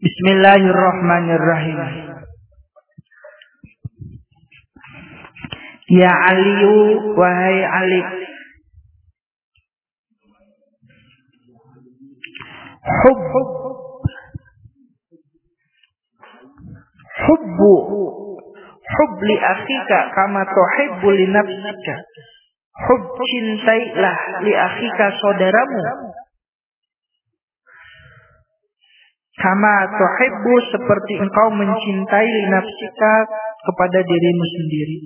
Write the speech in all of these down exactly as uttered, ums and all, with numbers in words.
Bismillahirrahmanirrahim. Ya Aliyu, wahai Ali, hub hubbu hub li akhika kama tuhibbu li nafsika. Hub, cintailah li akhika saudaramu kama tuhibbu, seperti engkau mencintai li nafsika, kepada dirimu sendiri.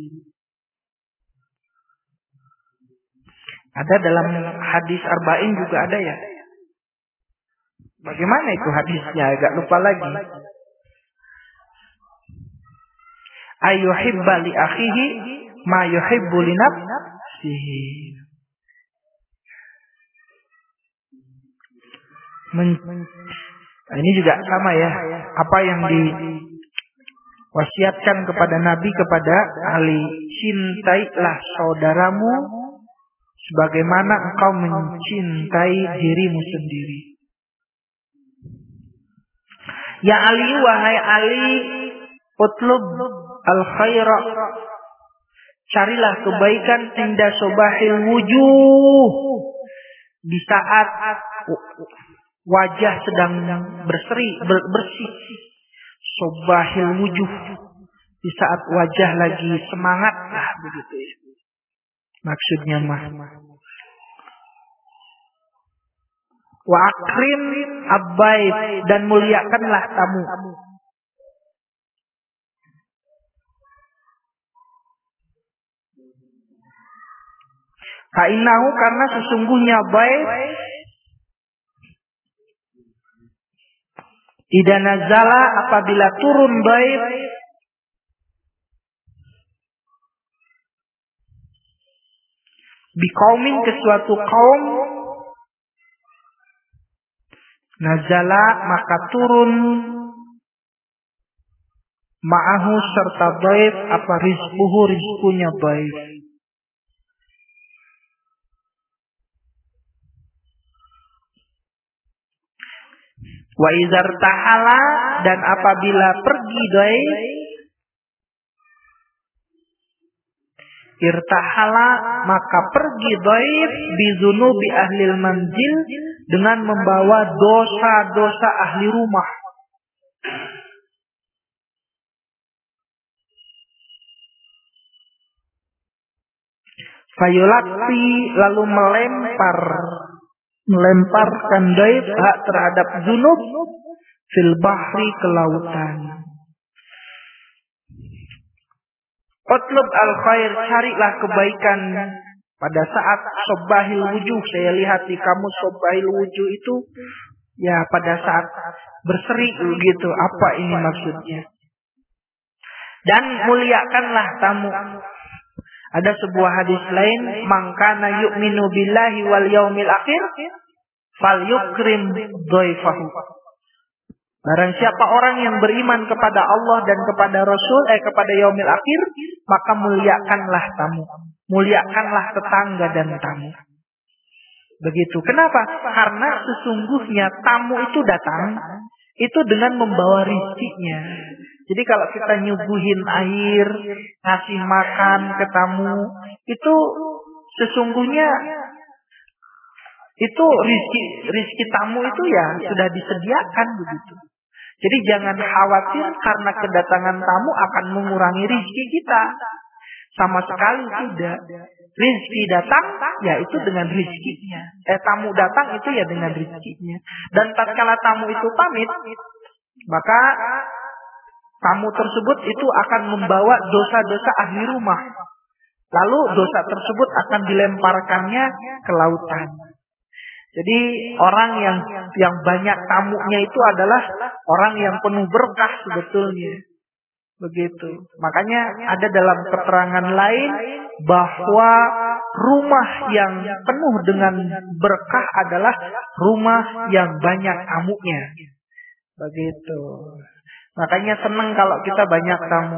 Ada dalam hadis arba'in juga ada ya. Bagaimana itu hadisnya? Agak lupa lagi. Ayyuhibba li akhihi ma yuhibbu li nafsihi. Men- nah, ini juga sama ya. Apa yang diwasiatkan kepada Nabi kepada Ali, cintailah saudaramu sebagaimana engkau mencintai dirimu sendiri. Ya Ali, wahai Ali, utlub al-khaira, carilah kebaikan inda sobahil wujuh, di saat wajah sedang berseri, ber, bersih. Sobahil wujuh, di saat wajah lagi semangat, nah begitu ya. Maksudnya mah. Wa akrim abbaid, dan muliakanlah tamu. Kainahu, karena sesungguhnya bait idza nazala, apabila turun bait, biqaumin, ke suatu kaum, nazala, maka turun, ma'ahu, serta bait, apa rizquhu, rizqunya bait. Wa izar tahala, dan apabila pergi doi, irtahala, maka pergi doi, bizunubi ahlil manzil, dengan membawa dosa-dosa ahli rumah. Fayulati, lalu melempar melemparkan daib hak terhadap zunub fil bahri, ke lautan. Utlub al khair, carilah kebaikan pada saat sobahil wujuh. Saya lihat di kamus sobahil wujuh itu ya pada saat berseri gitu. Apa ini maksudnya? Dan muliakanlah tamu. Ada sebuah hadis lain, man kana yu'minu billahi wal yaumil akhir falyukrim dhaifahu. Barang siapa orang yang beriman kepada Allah dan kepada Rasul, eh kepada yaumil akhir, maka muliakanlah tamu. Muliakanlah tetangga dan tamu. Begitu. Kenapa? Karena sesungguhnya tamu itu datang itu dengan membawa rizkinya. Jadi kalau kita nyuguhin air, ngasih makan ke tamu, itu sesungguhnya itu rizki, rizki tamu itu ya sudah disediakan begitu. Jadi jangan khawatir karena kedatangan tamu akan mengurangi rizki kita. Sama sekali tidak. Rizki datang, ya itu dengan rizkinya. Eh tamu datang itu ya dengan rizkinya. Dan tatkala tamu itu pamit, maka tamu tersebut itu akan membawa dosa-dosa ahli rumah. Lalu dosa tersebut akan dilemparkannya ke lautan. Jadi orang yang yang banyak tamunya itu adalah orang yang penuh berkah sebetulnya. Begitu. Makanya ada dalam keterangan lain bahwa rumah yang penuh dengan berkah adalah rumah yang banyak tamunya. Begitu. Makanya senang kalau kita banyak tamu.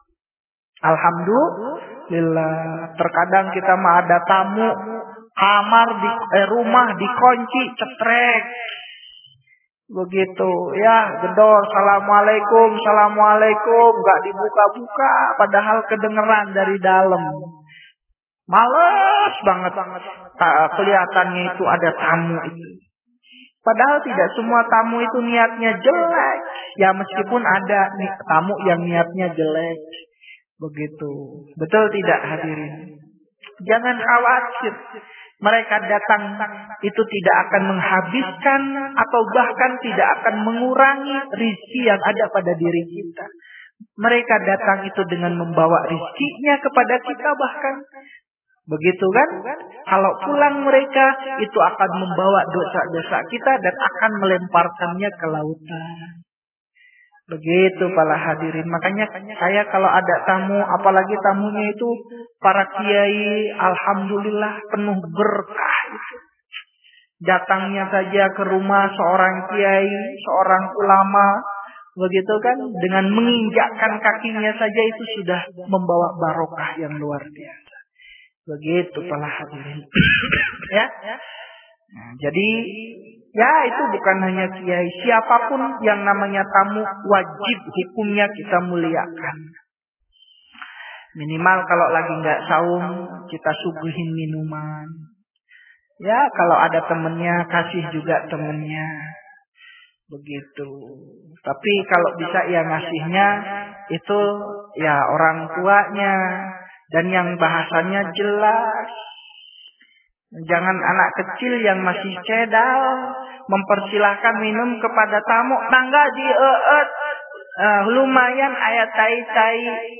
Alhamdulillah. Terkadang kita mah ada tamu, kamar di eh, rumah dikunci cetrek. Begitu ya, gedor, assalamualaikum, assalamualaikum, nggak dibuka-buka, padahal kedengeran dari dalam. Males banget, tak kelihatannya itu ada tamu itu. Padahal tidak semua tamu itu niatnya jelek. Ya meskipun ada nih tamu yang niatnya jelek. Begitu. Betul tidak hadirin? Jangan khawatir. Mereka datang itu tidak akan menghabiskan atau bahkan tidak akan mengurangi rizki yang ada pada diri kita. Mereka datang itu dengan membawa rizkinya kepada kita bahkan. Begitu kan? Kalau pulang mereka itu akan membawa dosa-dosa kita dan akan melemparkannya ke lautan. Begitu para hadirin. Makanya saya kalau ada tamu, apalagi tamunya itu para kiai, alhamdulillah penuh berkah. Datangnya saja ke rumah seorang kiai, seorang ulama, begitu kan? Dengan menginjakkan kakinya saja itu sudah membawa barokah yang luar biasa. Begitu para hadirin. Ya. Nah, jadi ya itu bukan hanya kiai, siapapun yang namanya tamu wajib hukumnya kita muliakan. Minimal kalau lagi nggak saum kita suguhin minuman. Ya kalau ada temennya kasih juga temennya. Begitu. Tapi kalau bisa ya ngasihnya itu ya orang tuanya dan yang bahasanya jelas. Jangan anak kecil yang masih cedal mempersilahkan minum kepada tamu. Tangga dieet, uh, lumayan ayat tai-tai.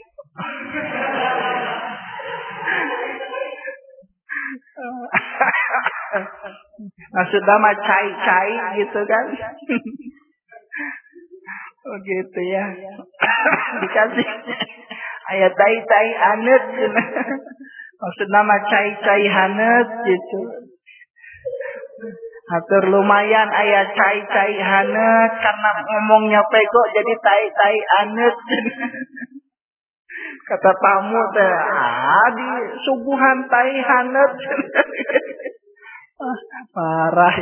Maksudnya mah cai-cai gitu kan. Oh gitu ya. Dikasih ayat tai-tai anet. Maksud nama cai-cai hanet gitu. Hatur lumayan ayat cai-cai hanet karena ngomongnya pego jadi tai-tai anet. Kata tamu teh, ah di suguhan tai hanet. Parah.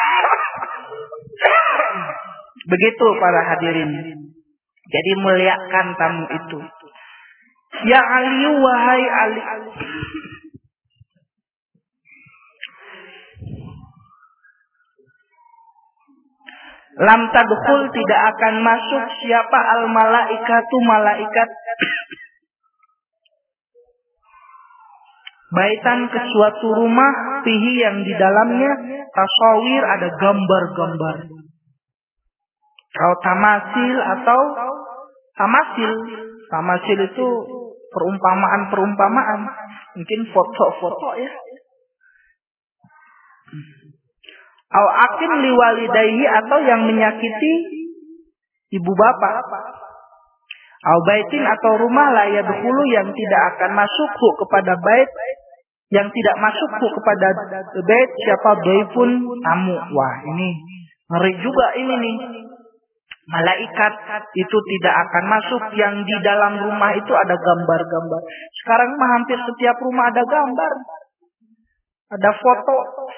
Begitu para hadirin. Jadi muliakan tamu itu. Ya Ali, wahai Ali. Lam tadkhul tidak akan masuk siapa al malaikatu malaikat. Baitan ke suatu rumah fihi yang di dalamnya tasawir ada gambar-gambar. Atau tamasil atau tamasil. Tamasil itu perumpamaan-perumpamaan. Mungkin foto-foto ya. Au akin liwalidayhi atau yang menyakiti ibu bapak. Au baitin atau rumah la yadkhulu yang tidak akan masukku kepada bait, yang tidak masukku kepada bait siapa baifun tamu. Wah, ini ngeri juga ini nih. Malaikat itu tidak akan masuk yang di dalam rumah itu ada gambar-gambar. Sekarang mah hampir setiap rumah ada gambar. Ada foto.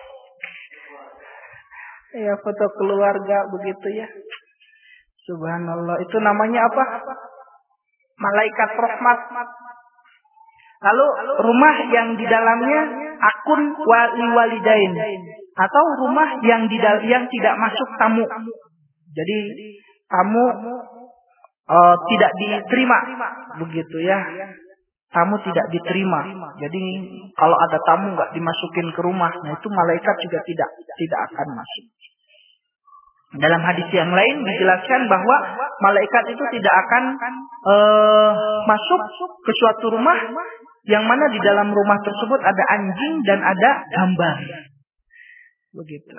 Ya, foto keluarga begitu ya. Subhanallah. Itu namanya apa? Malaikat rahmat. Lalu rumah yang di dalamnya akun wali walidain atau rumah yang di yang tidak masuk tamu. Jadi tamu uh, tidak diterima begitu ya. Tamu tidak diterima. Jadi kalau ada tamu nggak dimasukin ke rumah, nah itu malaikat juga tidak tidak akan masuk. Dalam hadis yang lain dijelaskan bahwa malaikat itu tidak akan uh, masuk ke suatu rumah yang mana di dalam rumah tersebut ada anjing dan ada gambar. Begitu.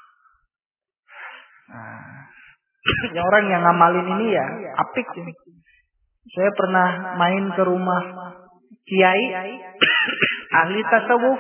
Nah, yang orang yang ngamalin ini ya apik ini. Saya pernah main ke rumah kiai ahli tasawuf.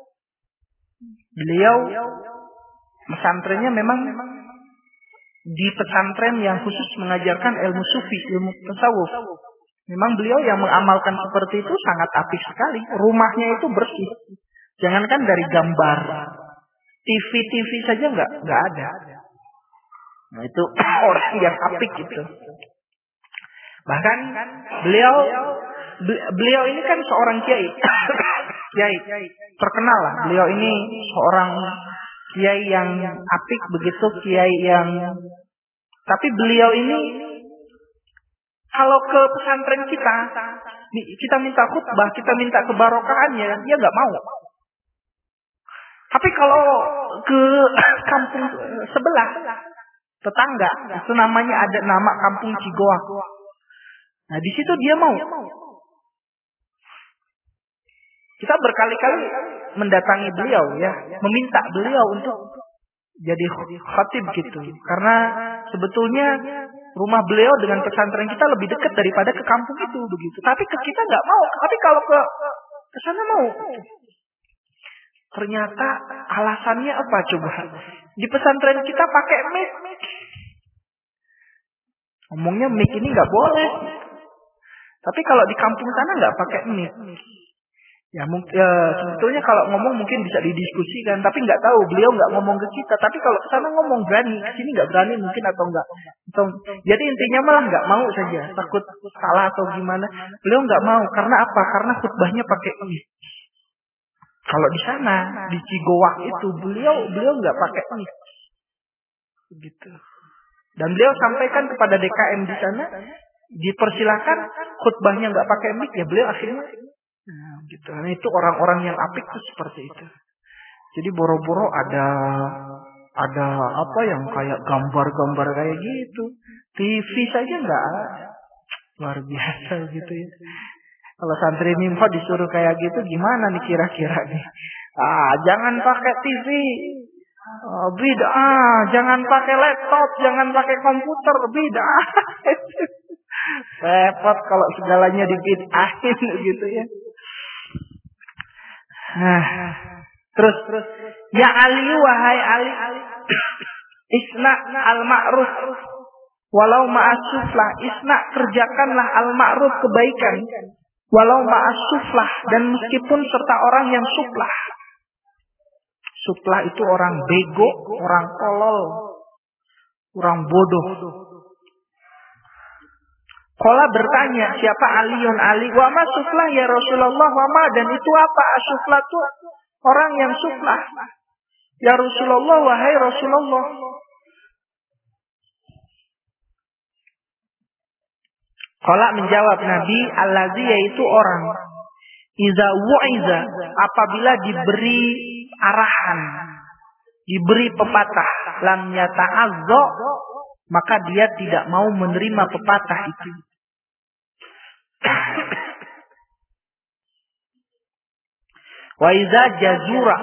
Beliau pesantrennya memang di pesantren yang khusus mengajarkan ilmu sufi, ilmu tasawuf. Memang beliau yang mengamalkan seperti itu sangat apik sekali. Rumahnya itu bersih. Jangankan dari gambar, T V-T V saja nggak nggak ada. Nah, itu orang yang apik gitu. Bahkan beliau beliau ini kan seorang kiai. Kiai terkenal lah. Beliau ini seorang kiai yang apik begitu, kiai yang tapi beliau ini kalau ke pesantren kita, kita minta khutbah, kita minta kebarokahannya, dia nggak mau. Tapi kalau ke kampung sebelah, tetangga, itu namanya ada nama kampung Cigoak. Nah di situ dia mau. Kita berkali-kali mendatangi beliau ya, meminta beliau untuk jadi khatib gitu. Karena sebetulnya rumah beliau dengan pesantren kita lebih dekat daripada ke kampung itu begitu. Tapi ke kita nggak mau. Tapi kalau ke ke sana mau. Ternyata alasannya apa coba? Di pesantren kita pakai mic. Ngomongnya mic ini nggak boleh. Tapi kalau di kampung sana nggak pakai mic. Ya mungkin ya, sebetulnya kalau ngomong mungkin bisa didiskusikan, tapi nggak tahu beliau nggak ngomong ke kita. Tapi kalau ke sana ngomong berani, ke sini nggak berani mungkin atau enggak. Atau, jadi intinya malah nggak mau saja, takut salah atau gimana. Beliau nggak mau karena apa? Karena khutbahnya pakai mic. Kalau di sana di Cigoak itu beliau beliau nggak pakai mic, gitu. Dan beliau sampaikan kepada D K M di sana, dipersilakan khutbahnya nggak pakai mic ya beliau akhirnya. Nah, gitu. Nah, itu orang-orang yang apik tuh seperti itu. Jadi boro-boro ada ada apa yang kayak gambar-gambar kayak gitu. T V saja nggak ada. Luar biasa gitu ya. Kalau santri mimpo disuruh kayak gitu gimana nih kira-kira nih? Ah, jangan pakai T V. Oh, bid'ah, jangan pakai laptop, jangan pakai komputer, bid'ah. Repot kalau segalanya dibid'ahin gitu ya. Nah, terus terus ya Ali wahai Ali isna al ma'ruf walau ma'asuflah, isna kerjakanlah al ma'ruf kebaikan walau ma'asuflah, dan meskipun serta orang yang suflah. Suflah itu orang bego, orang tolol, orang bodoh. Qala bertanya, siapa Aliun Ali? Wa ma suflah ya Rasulullah, wa ma, dan itu apa? Suflah itu orang yang suflah. Ya Rasulullah, wahai Rasulullah. Qala menjawab Nabi, allazi, yaitu orang iza wu'iza, apabila diberi arahan, diberi pepatah, lam yata'azza, maka dia tidak mau menerima pepatah itu. Wa iza jazura,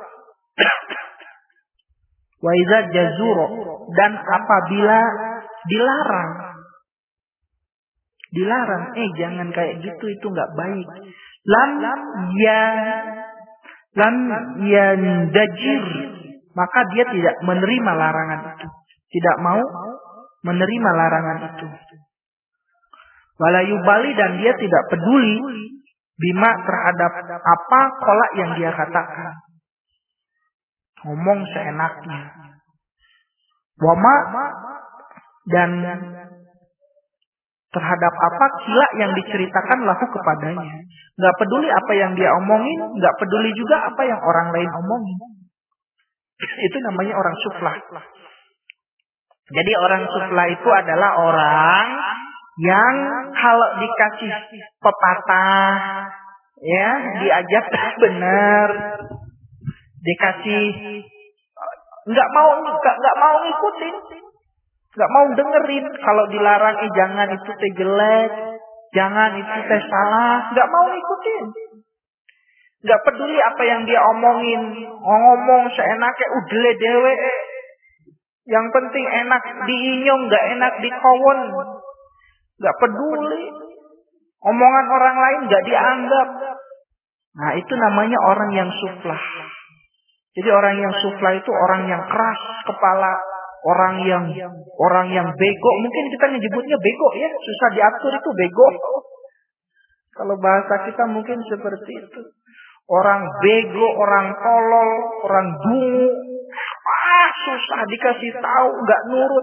wa iza jazura, dan apabila dilarang, dilarang, eh jangan kayak gitu, itu nggak baik. Lam ya lam yandajir, maka dia tidak menerima larangan itu, tidak mau menerima larangan itu. Walayubali, dan dia tidak peduli bima, terhadap apa kolak yang dia katakan. Ngomong seenaknya. Wama, dan terhadap apa kila yang diceritakan lahu kepadanya. Gak peduli apa yang dia omongin, gak peduli juga apa yang orang lain omongin. Itu namanya orang suflah. Jadi orang suflah itu adalah orang yang kalau dikasih pepatah, ya, diajak benar, dikasih nggak mau nggak nggak mau ngikutin, nggak mau dengerin. Kalau dilarang, eh jangan itu teh jelek, jangan itu teh salah, nggak mau ngikutin. Nggak peduli apa yang dia omongin, ngomong seenaknya udele dewe. Yang penting enak diinyong, nggak enak dikawon. Nggak peduli. Omongan orang lain nggak dianggap. Nah, itu namanya orang yang suflah. Jadi orang yang suflah itu orang yang keras kepala, orang yang orang yang bego. Mungkin kita menyebutnya bego ya, susah diatur itu bego. Kalau bahasa kita mungkin seperti itu. Orang bego, orang tolol, orang dungu, Ah, susah dikasih tahu, nggak nurut.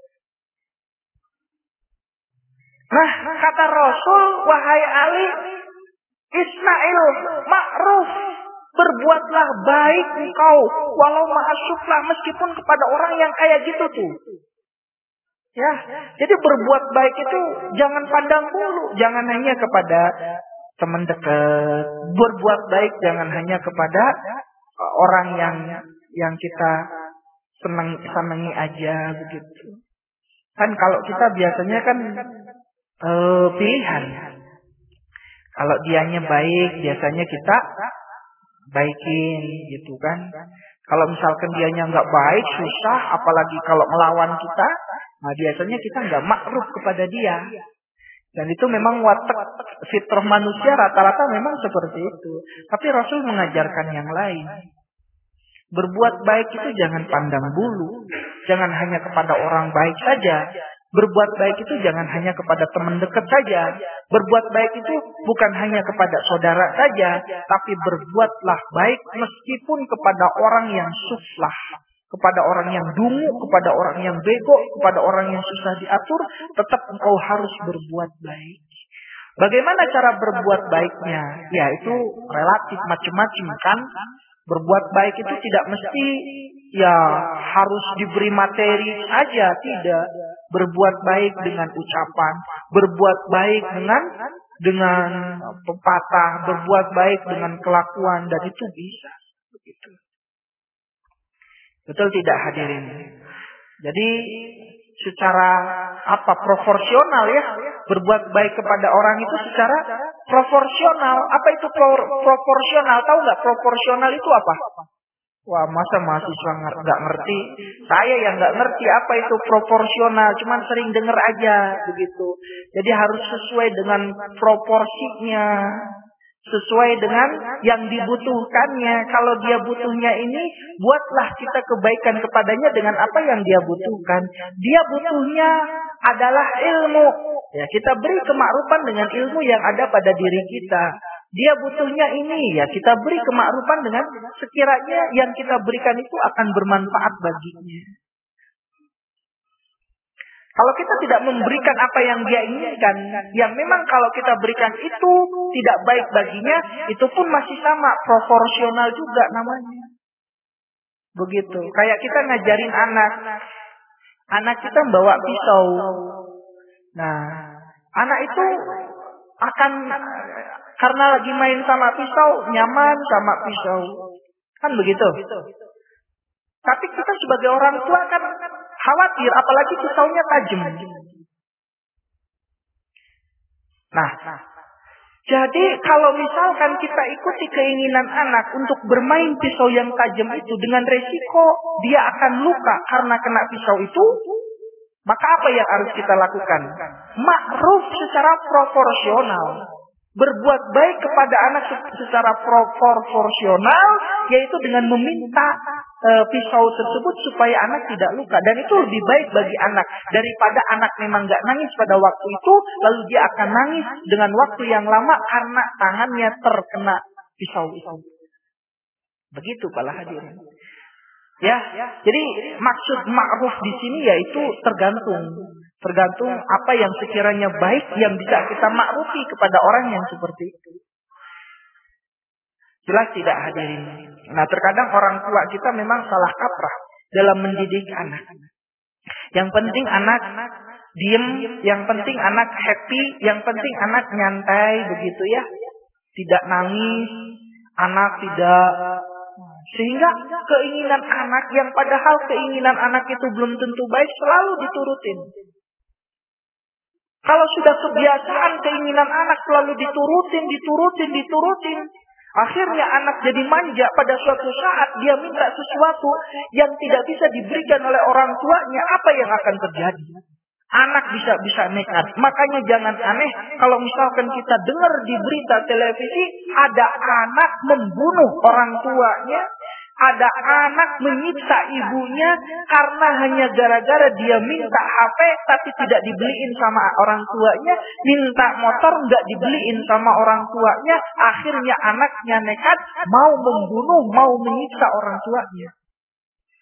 Nah, kata Rasul, wahai Ali, Ismail, ma'ruf, berbuatlah baik engkau, walau ma'asuflah, meskipun kepada orang yang kayak gitu tuh. Ya, jadi berbuat baik itu jangan pandang bulu, jangan hanya kepada teman dekat. Berbuat baik jangan hanya kepada orang yang yang kita senang senangi aja begitu. Kan kalau kita biasanya kan eh, pilihan. Kalau dianya baik, biasanya kita baikin gitu kan. Kalau misalkan dianya nggak baik, susah, apalagi kalau melawan kita, nah biasanya kita nggak makruf kepada dia. Dan itu memang watak fitrah manusia rata-rata memang seperti itu. Tapi Rasul mengajarkan yang lain. Berbuat baik itu jangan pandang bulu. Jangan hanya kepada orang baik saja. Berbuat baik itu jangan hanya kepada teman dekat saja. Berbuat baik itu bukan hanya kepada saudara saja. Tapi berbuatlah baik meskipun kepada orang yang suflah. Kepada orang yang dungu, kepada orang yang bego, kepada orang yang susah diatur. Tetap engkau harus berbuat baik. Bagaimana cara berbuat baiknya? Ya itu relatif macam-macam kan. Berbuat baik itu tidak mesti ya harus diberi materi saja, tidak. Berbuat baik dengan ucapan, berbuat baik dengan dengan pepatah, berbuat baik dengan kelakuan, dan itu bisa. Begitu. Betul tidak hadirin? Jadi secara apa proporsional ya, berbuat baik kepada orang itu secara proporsional. Apa itu pro- proporsional? Tahu nggak proporsional itu apa? Wah, masa mahasiswa nggak ngerti? Saya yang nggak ngerti apa itu proporsional, cuman sering dengar aja begitu. Jadi harus sesuai dengan proporsinya, sesuai dengan yang dibutuhkannya. Kalau dia butuhnya ini, buatlah kita kebaikan kepadanya dengan apa yang dia butuhkan. Dia butuhnya adalah ilmu. Ya, kita beri kemakrufan dengan ilmu yang ada pada diri kita. Dia butuhnya ini, ya kita beri kemakrufan dengan sekiranya yang kita berikan itu akan bermanfaat baginya. Kalau kita tidak memberikan apa yang dia inginkan, yang memang kalau kita berikan itu tidak baik baginya, itu pun masih sama, proporsional juga namanya. Begitu. Kayak kita ngajarin anak. Anak kita bawa pisau. Nah, anak itu akan, karena lagi main sama pisau, nyaman sama pisau. Kan begitu. Tapi kita sebagai orang tua kan khawatir, apalagi pisaunya tajam. Nah, jadi kalau misalkan kita ikuti keinginan anak untuk bermain pisau yang tajam itu dengan resiko dia akan luka karena kena pisau itu, maka apa yang harus kita lakukan? Ma'ruf secara proporsional. Berbuat baik kepada anak secara proporsional, yaitu dengan meminta e, pisau tersebut supaya anak tidak luka. Dan itu lebih baik bagi anak daripada anak memang nggak nangis pada waktu itu, lalu dia akan nangis dengan waktu yang lama karena tangannya terkena pisau itu. Begitu para hadirin. Ya, jadi maksud ma'ruf di sini yaitu tergantung. Tergantung apa yang sekiranya baik yang bisa kita ma'rufi kepada orang yang seperti itu. Jelas tidak hadirin? Nah, terkadang orang tua kita memang salah kaprah dalam mendidik anak. Yang penting anak diem, yang penting anak happy, yang penting anak nyantai begitu ya. Tidak nangis, anak tidak. Sehingga keinginan anak yang padahal keinginan anak itu belum tentu baik selalu diturutin. Kalau sudah kebiasaan keinginan anak selalu diturutin, diturutin, diturutin. Akhirnya anak jadi manja, pada suatu saat dia minta sesuatu yang tidak bisa diberikan oleh orang tuanya. Apa yang akan terjadi? Anak bisa bisa nekat. Makanya jangan aneh kalau misalkan kita dengar di berita televisi ada anak membunuh orang tuanya. Ada anak menyiksa ibunya karena hanya gara-gara dia minta H P tapi tidak dibeliin sama orang tuanya, minta motor nggak dibeliin sama orang tuanya, akhirnya anaknya nekat mau membunuh, mau menyiksa orang tuanya.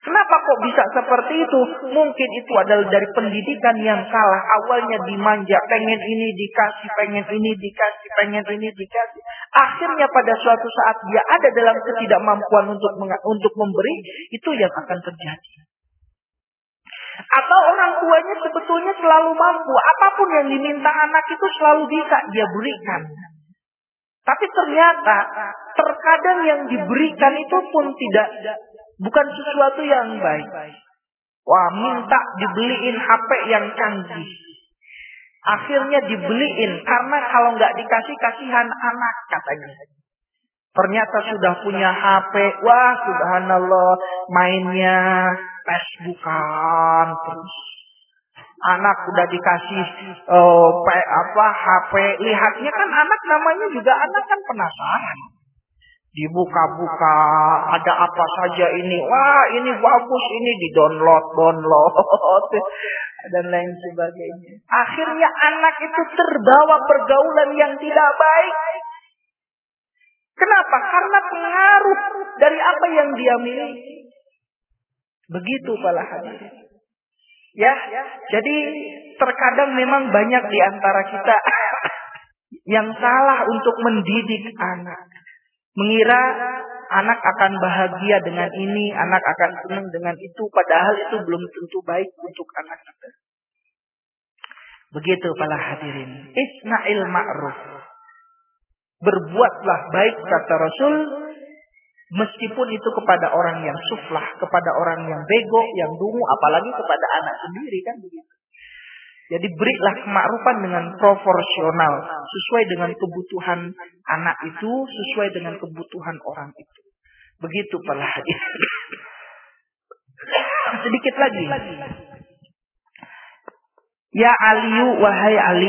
Kenapa kok bisa seperti itu? Mungkin itu adalah dari pendidikan yang salah. Awalnya dimanja, pengen ini dikasih, pengen ini dikasih, pengen ini dikasih. Akhirnya pada suatu saat dia ada dalam ketidakmampuan untuk untuk memberi, itu yang akan terjadi. Atau orang tuanya sebetulnya selalu mampu. Apapun yang diminta anak itu selalu bisa dia berikan. Tapi ternyata terkadang yang diberikan itu pun tidak, bukan sesuatu yang baik. Wah, minta dibeliin H P yang canggih. Akhirnya dibeliin karena kalau nggak dikasih kasihan anak katanya. Ternyata sudah punya H P, wah subhanallah, mainnya Facebookan terus. Anak udah dikasih uh, apa H P, lihatnya kan anak namanya juga anak kan penasaran. Dibuka-buka, ada apa saja ini. Wah, ini bagus, ini di-download, download dan lain sebagainya. Akhirnya anak itu terbawa pergaulan yang tidak baik. Kenapa? Karena pengaruh dari apa yang dia miliki. Begitu para hadirin. Ya, jadi terkadang memang banyak di antara kita yang salah untuk mendidik anak. Mengira anak akan bahagia dengan ini, anak akan senang dengan itu, padahal itu belum tentu baik untuk anak kita. Begitu para hadirin. Isna'il ma'ruf. Berbuatlah baik kata Rasul, meskipun itu kepada orang yang suflah, kepada orang yang bego, yang dungu, apalagi kepada anak sendiri kan begitu. Jadi berilah kemakrufan dengan proporsional, sesuai dengan kebutuhan anak itu, sesuai dengan kebutuhan orang itu. Begitu para hadirin. Sedikit lagi. Ya Aliyu, wahai Ali.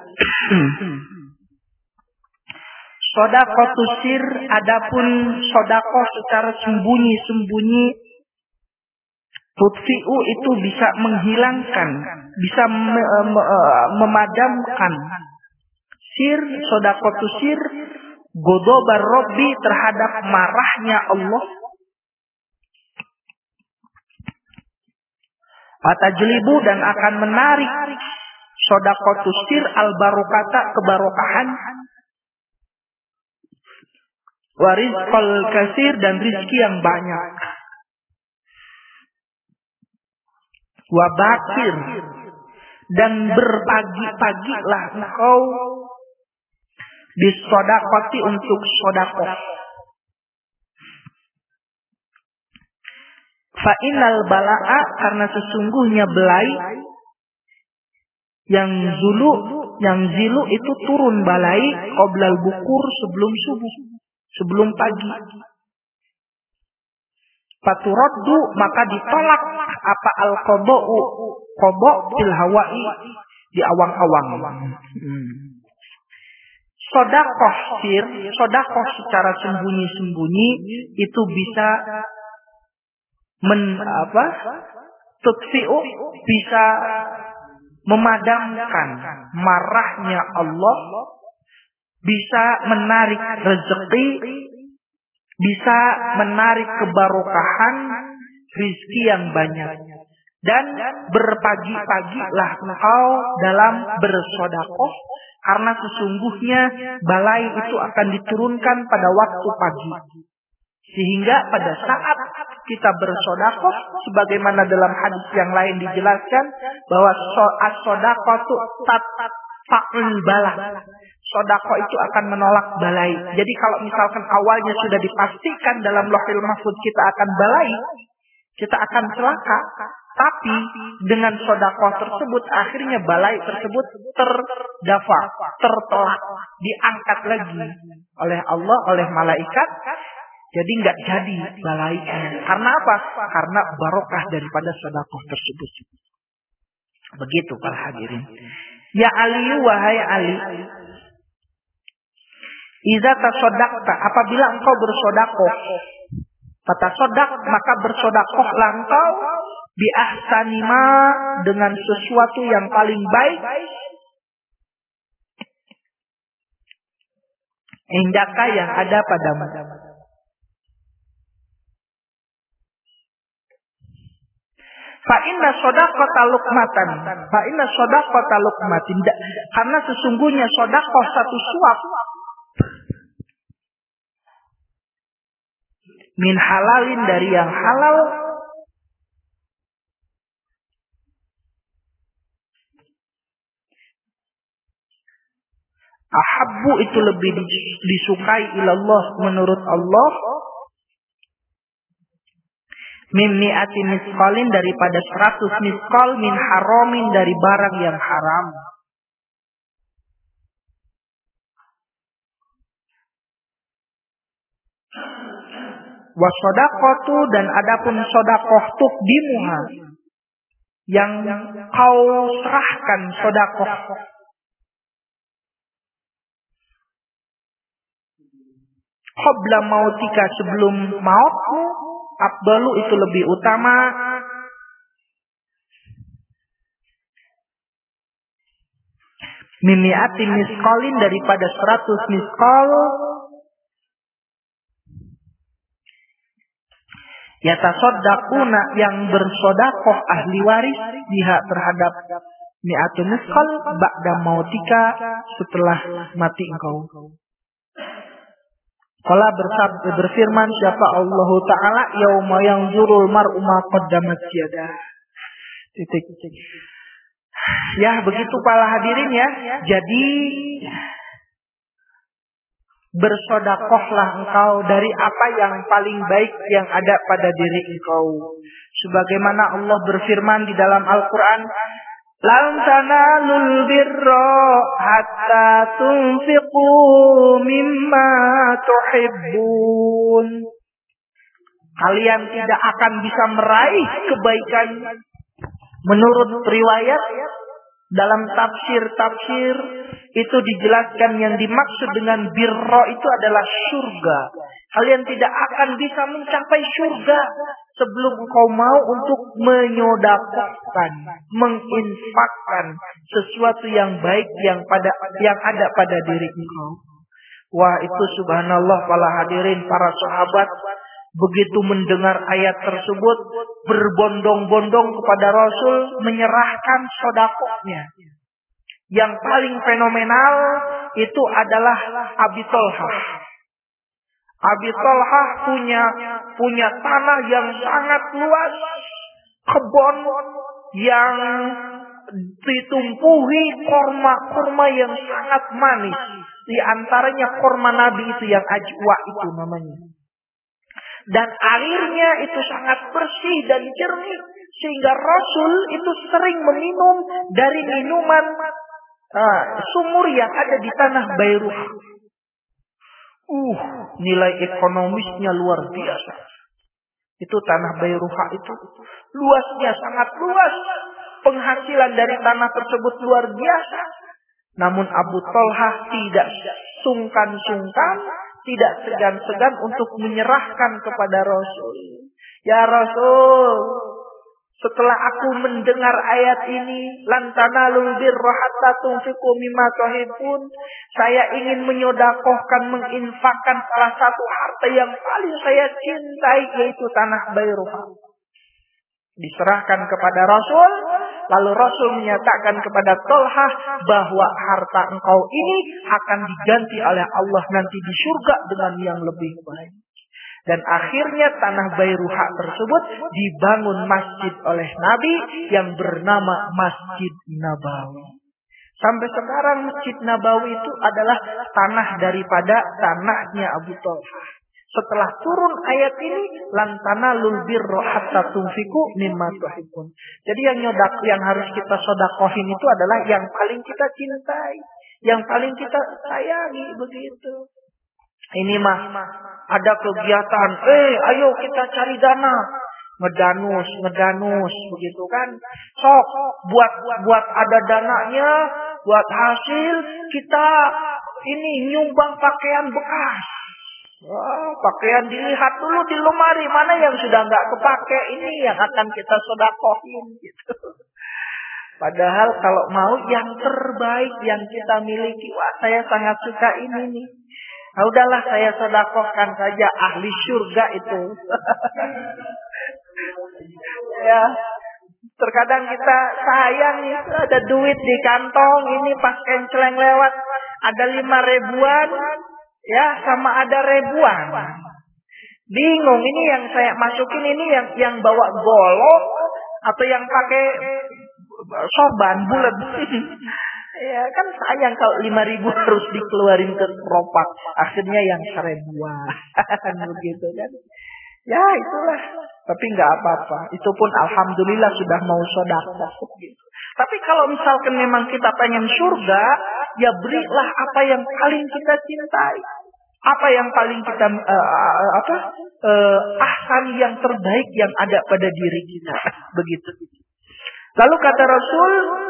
Sodakoh sir, adapun sodakoh secara sembunyi-sembunyi, tutfi'u itu bisa menghilangkan, bisa me, me, memadamkan sir, sodakoh sir, godobar Robbi terhadap marahnya Allah. Watajlibu dan akan menarik sodakoh sir al-barokata kebarokahan. Warizqal kasir dan rizki yang banyak. Wabakir dan berpagi-pagilah engkau bisodakoti untuk sodakoh. Fa'inal bala'a karena sesungguhnya belai yang zulu, yang zilu itu turun balai qoblal bukur sebelum subuh. Sebelum pagi. Faturaddu maka ditolak apa al-qada'u qada' fil hawa'i di awang-awang. Hmm. Sedekah sir, sedekah secara sembunyi-sembunyi itu bisa men apa? Tutfi'u bisa memadamkan marahnya Allah, bisa menarik rezeki, bisa menarik kebarokahan rizki yang banyak. Dan berpagi-pagilah engkau dalam bersodakoh, karena sesungguhnya balai itu akan diturunkan pada waktu pagi. Sehingga pada saat kita bersodakoh, sebagaimana dalam hadis yang lain dijelaskan, bahwa as-sodakoh itu tatfa'ul bala. Sodakoh itu akan menolak balai. Jadi kalau misalkan awalnya sudah dipastikan dalam Lauhul Mahfuz kita akan balai, kita akan celaka. Tapi dengan sodakoh tersebut akhirnya balai tersebut terdafa, tertolak, diangkat lagi oleh Allah, oleh malaikat. Jadi nggak jadi balainya. Karena apa? Karena barokah daripada sodakoh tersebut. Begitu para hadirin. Ya Ali, wahai Ali. Iza tasodakta, apabila engkau bersodakoh, fatasodak maka bersodakohlah engkau bi ahsanima dengan sesuatu yang paling baik. Indaka yang ada padamu. Fa inna shadaqata luqmatan. Fa inna shadaqata luqmatin. Karena sesungguhnya sedekah satu suap min halalin dari yang halal, ahabbu itu lebih disukai ilallah menurut Allah, min mi'ati misqalin daripada seratus misqal min haramin dari barang yang haram. Wa shadaqatu dan adapun sedekah tuqdimuha yang kau serahkan sedekah qabla mautika sebelum mautmu, afdalu itu lebih utama mimi'ati misqalin daripada seratus misqal yatasaddaquna yang bersedekah ahli waris biha terhadap mi'atu misqal ba'da mautika setelah mati engkau. Qala bersabda berfirman siapa Allah Ta'ala yauma yanzurul mar'u ma qaddamat yadah. Titik. Ya begitu para hadirin ya. Jadi bersedekahlah engkau dari apa yang paling baik yang ada pada diri engkau. Sebagaimana Allah berfirman di dalam Al-Quran, lan tanalul birra hatta tunfiqu mimma tuhibbun. Kalian tidak akan bisa meraih kebaikan. Menurut riwayat dalam tafsir-tafsir itu dijelaskan yang dimaksud dengan birra itu adalah surga. Kalian tidak akan bisa mencapai surga sebelum engkau mau untuk menyodakkan, menginfakkan sesuatu yang baik yang pada yang ada pada diri engkau. Wah, itu subhanallah para hadirin, para sahabat begitu mendengar ayat tersebut berbondong-bondong kepada Rasul menyerahkan sedekahnya. Yang paling fenomenal itu adalah Abi Thalhah. Abi Thalhah punya punya tanah yang sangat luas, kebun yang ditumpuhi korma-korma yang sangat manis. Di antaranya korma Nabi itu yang ajwa itu namanya. Dan airnya itu sangat bersih dan jernih. Sehingga Rasul itu sering meminum dari minuman uh, sumur yang ada di tanah Bairuha. Uh, nilai ekonomisnya luar biasa. Itu tanah Bairuha itu. Luasnya sangat luas. Penghasilan dari tanah tersebut luar biasa. Namun Abu Thalhah tidak sungkan-sungkan, tidak segan-segan untuk menyerahkan kepada Rasul. Ya Rasul, setelah aku mendengar ayat ini, lan tanalul birra hatta tunfiqu mimma tuhibbun, saya ingin menyodakohkan, menginfakkan salah satu harta yang paling saya cintai, yaitu tanah Bairuha. Diserahkan kepada Rasul, lalu Rasul menyatakan kepada Thalhah bahwa harta engkau ini akan diganti oleh Allah nanti di surga dengan yang lebih baik. Dan akhirnya tanah Bairuha tersebut dibangun masjid oleh Nabi yang bernama Masjid Nabawi. Sampai sekarang Masjid Nabawi itu adalah tanah daripada tanahnya Abu Thalhah. Setelah turun ayat ini, lan tanalul birra hatta tunfiqu mimma tuhibbun. Jadi yang nyodak yang harus kita sedekahin itu adalah yang paling kita cintai, yang paling kita sayangi begitu. Ini mah ada kegiatan, eh ayo kita cari dana, ngedanus, ngedanus begitu kan. Sok buat buat ada dananya, buat hasil kita ini nyumbang pakaian bekas. Wah, pakaian dilihat dulu di lemari mana yang sudah nggak kepake, ini yang akan kita sedekahin gitu. Padahal kalau mau yang terbaik yang kita miliki, wah saya sangat suka ini nih. Nah, udahlah saya sedekahkan saja, ahli surga itu. Ya, Terkadang kita sayang nih, ada duit di kantong, ini pas kenceleng lewat, ada lima ribuan, ya sama ada ribuan. Bingung, ini yang saya masukin ini yang yang bawa golok atau yang pakai sorban bulat. Ya kan sayang kalau lima ribu harus dikeluarin ke keropak. Akhirnya yang seribuan. Begitu kan. Ya itulah. Tapi nggak apa-apa. Itu pun alhamdulillah sudah mau sedekah. Gitu. Tapi kalau misalkan memang kita pengen surga, ya berilah apa yang paling kita cintai. Apa yang paling kita uh, apa uh, ahsan yang terbaik yang ada pada diri kita. Begitu. Lalu kata Rasul,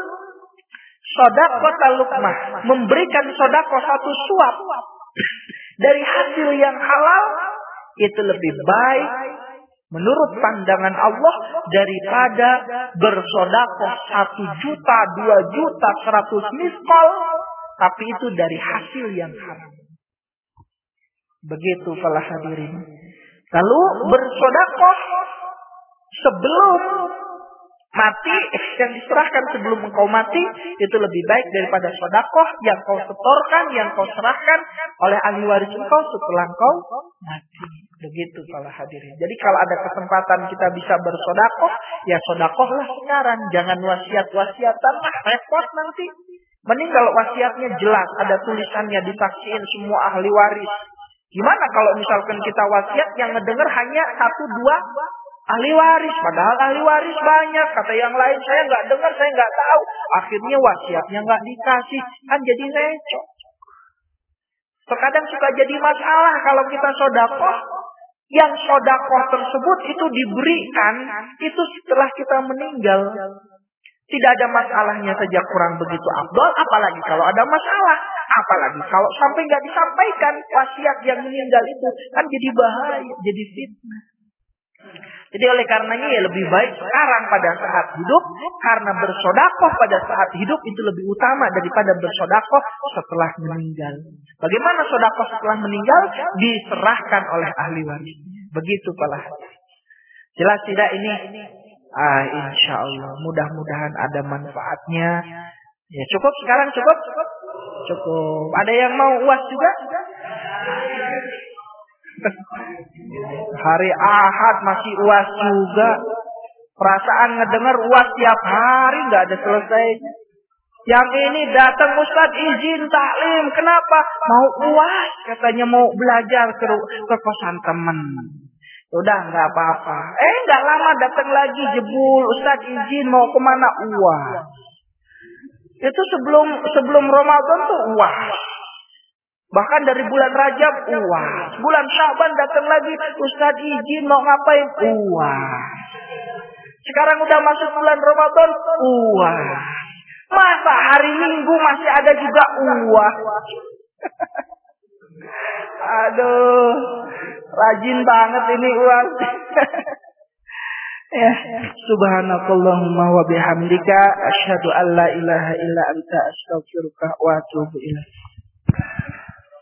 sedekah talukmah, memberikan sedekah satu suap dari hasil yang halal itu lebih baik menurut pandangan Allah daripada bersedekah satu juta, dua juta, seratus miskol, tapi itu dari hasil yang haram. Begitu para hadirin. Lalu bersedekah sebelum mati, yang diserahkan sebelum engkau mati itu lebih baik daripada sedekah yang kau setorkan, yang kau serahkan oleh ahli waris engkau setelah engkau mati. Begitu para hadirin. Jadi kalau ada kesempatan kita bisa bersedekah, ya sedekahlah sekarang, jangan wasiat-wasiatan lah, repot nanti. Mending kalau wasiatnya jelas, ada tulisannya, disaksiin semua ahli waris. Gimana kalau misalkan kita wasiat yang ngedenger hanya satu dua ahli waris, padahal ahli waris banyak. Kata yang lain, saya nggak dengar, saya nggak tahu. Akhirnya wasiatnya nggak dikasih, kan jadi recok. Terkadang suka jadi masalah kalau kita sedekah, yang sedekah tersebut itu diberikan itu setelah kita meninggal. Tidak ada masalahnya saja kurang begitu afdol, apalagi kalau ada masalah. Apalagi kalau sampai nggak disampaikan wasiat yang meninggal itu, kan jadi bahaya, jadi fitnah. Jadi oleh karenanya ya lebih baik sekarang pada saat hidup, karena bersedekah pada saat hidup itu lebih utama daripada bersedekah setelah meninggal. Bagaimana sedekah setelah meninggal? Diserahkan oleh ahli waris. Begitu pala. Jelas tidak ini? Ah, insya Allah. Mudah-mudahan ada manfaatnya. Ya cukup sekarang cukup? Cukup. Ada yang mau uas juga? Hari Ahad masih uas juga. Perasaan ngedengar uas tiap hari nggak ada selesai. Yang ini datang Ustaz izin taklim. Kenapa? Mau uas. Katanya mau belajar ke, ke kosan teman. Udah nggak apa-apa. Eh nggak lama datang lagi jebul. Ustaz izin mau kemana? Uas. Itu sebelum sebelum Ramadan tuh uas. Bahkan dari bulan Rajab, uas. Bulan Syaban datang lagi, Ustaz izin mau ngapain? Uas. Sekarang udah masuk bulan Ramadan, uas. Masa hari Minggu masih ada juga uas? Aduh, rajin banget ini uas. Ya, subhanakallahumma wa bihamdika asyhadu an la ilaha illa anta astaghfiruka wa atubu ilaik.